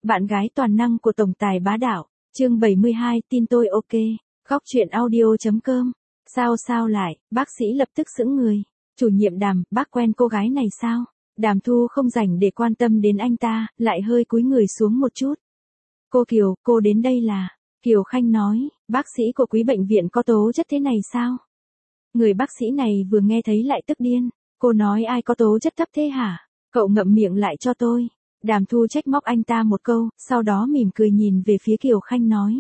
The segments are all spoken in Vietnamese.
bạn gái toàn năng của tổng tài bá đạo, chương 72, tin tôi ok, góc chuyện audio.com. Sao lại, bác sĩ lập tức sững người. Chủ nhiệm Đàm, bác quen cô gái này sao? Đàm Thu không rảnh để quan tâm đến anh ta, lại hơi cúi người xuống một chút. Cô Kiều, cô đến đây là... Kiều Khanh nói, bác sĩ của quý bệnh viện có tố chất thế này sao? Người bác sĩ này vừa nghe thấy lại tức điên. Cô nói ai có tố chất thấp thế hả? Cậu ngậm miệng lại cho tôi. Đàm Thu trách móc anh ta một câu, sau đó mỉm cười nhìn về phía Kiều Khanh nói.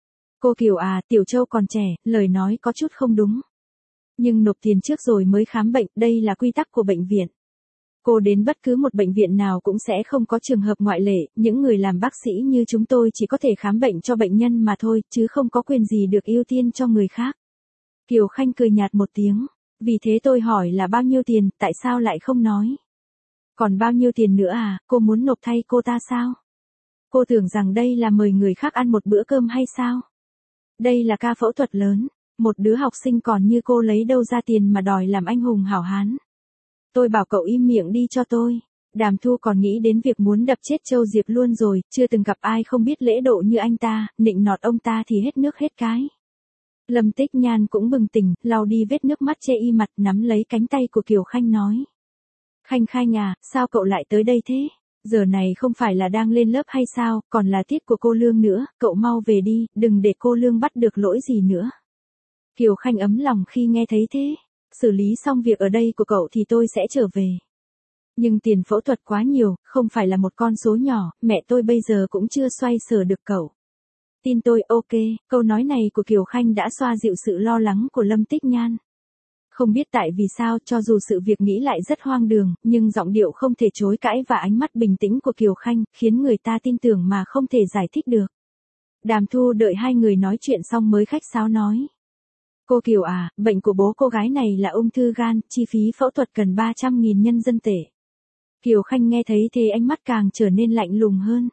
Cô Kiều à, Tiểu Châu còn trẻ, lời nói có chút không đúng. Nhưng nộp tiền trước rồi mới khám bệnh, đây là quy tắc của bệnh viện. Cô đến bất cứ một bệnh viện nào cũng sẽ không có trường hợp ngoại lệ, những người làm bác sĩ như chúng tôi chỉ có thể khám bệnh cho bệnh nhân mà thôi, chứ không có quyền gì được ưu tiên cho người khác. Kiều Khanh cười nhạt một tiếng, vì thế tôi hỏi là bao nhiêu tiền, tại sao lại không nói? Còn bao nhiêu tiền nữa à, cô muốn nộp thay cô ta sao? Cô tưởng rằng đây là mời người khác ăn một bữa cơm hay sao? Đây là ca phẫu thuật lớn, một đứa học sinh còn như cô lấy đâu ra tiền mà đòi làm anh hùng hảo hán. Tôi bảo cậu im miệng đi cho tôi. Đàm Thu còn nghĩ đến việc muốn đập chết Châu Diệp luôn rồi, chưa từng gặp ai không biết lễ độ như anh ta, nịnh nọt ông ta thì hết nước hết cái. Lâm Tích Nhan cũng bừng tỉnh, lau đi vết nước mắt chê y mặt, nắm lấy cánh tay của Kiều Khanh nói. Khanh à, sao cậu lại tới đây thế? Giờ này không phải là đang lên lớp hay sao, còn là tiết của cô Lương nữa, cậu mau về đi, đừng để cô Lương bắt được lỗi gì nữa. Kiều Khanh ấm lòng khi nghe thấy thế. Xử lý xong việc ở đây của cậu thì tôi sẽ trở về. Nhưng tiền phẫu thuật quá nhiều, không phải là một con số nhỏ, mẹ tôi bây giờ cũng chưa xoay sở được cậu. Tin tôi ok, câu nói này của Kiều Khanh đã xoa dịu sự lo lắng của Lâm Tích Nhan. Không biết tại vì sao, cho dù sự việc nghĩ lại rất hoang đường, nhưng giọng điệu không thể chối cãi và ánh mắt bình tĩnh của Kiều Khanh, khiến người ta tin tưởng mà không thể giải thích được. Đàm Thu đợi hai người nói chuyện xong mới khách sáo nói. Cô Kiều à, bệnh của bố cô gái này là ung thư gan, chi phí phẫu thuật cần 300.000 nhân dân tệ. Kiều Khanh nghe thấy thế ánh mắt càng trở nên lạnh lùng hơn.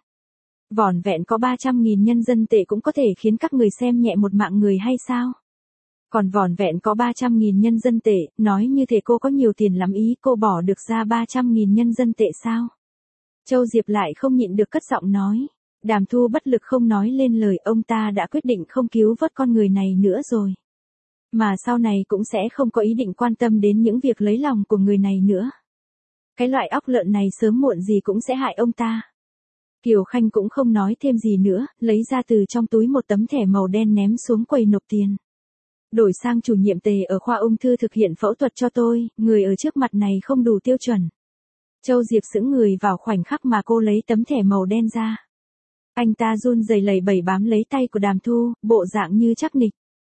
Vỏn vẹn có 300.000 nhân dân tệ cũng có thể khiến các người xem nhẹ một mạng người hay sao? Còn vỏn vẹn có 300.000 nhân dân tệ, nói như thế cô có nhiều tiền lắm ý, cô bỏ được ra 300.000 nhân dân tệ sao? Châu Diệp lại không nhịn được cất giọng nói. Đàm Thu bất lực không nói lên lời, ông ta đã quyết định không cứu vớt con người này nữa rồi. Mà sau này cũng sẽ không có ý định quan tâm đến những việc lấy lòng của người này nữa. Cái loại óc lợn này sớm muộn gì cũng sẽ hại ông ta. Kiều Khanh cũng không nói thêm gì nữa, lấy ra từ trong túi một tấm thẻ màu đen ném xuống quầy nộp tiền. Đổi sang chủ nhiệm Tề ở khoa ung thư thực hiện phẫu thuật cho tôi, người ở trước mặt này không đủ tiêu chuẩn. Châu Diệp sững người vào khoảnh khắc mà cô lấy tấm thẻ màu đen ra. Anh ta run rẩy lẩy bẩy bám lấy tay của Đàm Thu, bộ dạng như chắc nịch.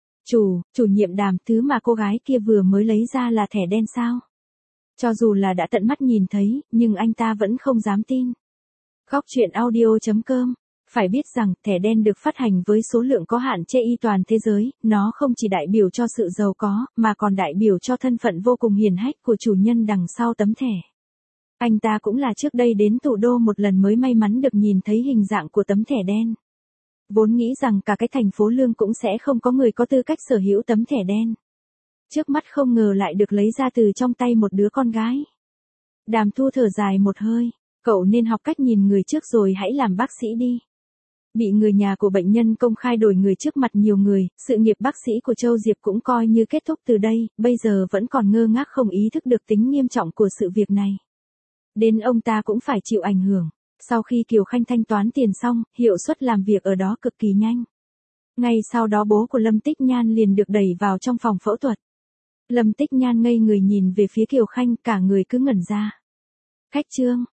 Chủ nhiệm Đàm, thứ mà cô gái kia vừa mới lấy ra là thẻ đen sao? Cho dù là đã tận mắt nhìn thấy, nhưng anh ta vẫn không dám tin. Góc chuyện audio.com. Phải biết rằng, thẻ đen được phát hành với số lượng có hạn trên toàn thế giới, nó không chỉ đại biểu cho sự giàu có, mà còn đại biểu cho thân phận vô cùng hiển hách của chủ nhân đằng sau tấm thẻ. Anh ta cũng là trước đây đến thủ đô một lần mới may mắn được nhìn thấy hình dạng của tấm thẻ đen. Vốn nghĩ rằng cả cái thành phố Lương cũng sẽ không có người có tư cách sở hữu tấm thẻ đen. Trước mắt không ngờ lại được lấy ra từ trong tay một đứa con gái. Đàm Thu thở dài một hơi, cậu nên học cách nhìn người trước rồi hãy làm bác sĩ đi. Bị người nhà của bệnh nhân công khai đổi người trước mặt nhiều người, sự nghiệp bác sĩ của Châu Diệp cũng coi như kết thúc từ đây, bây giờ vẫn còn ngơ ngác không ý thức được tính nghiêm trọng của sự việc này. Đến ông ta cũng phải chịu ảnh hưởng. Sau khi Kiều Khanh thanh toán tiền xong, hiệu suất làm việc ở đó cực kỳ nhanh. Ngay sau đó bố của Lâm Tích Nhan liền được đẩy vào trong phòng phẫu thuật. Lâm Tích Nhan ngây người nhìn về phía Kiều Khanh, cả người cứ ngẩn ra. Khách trương,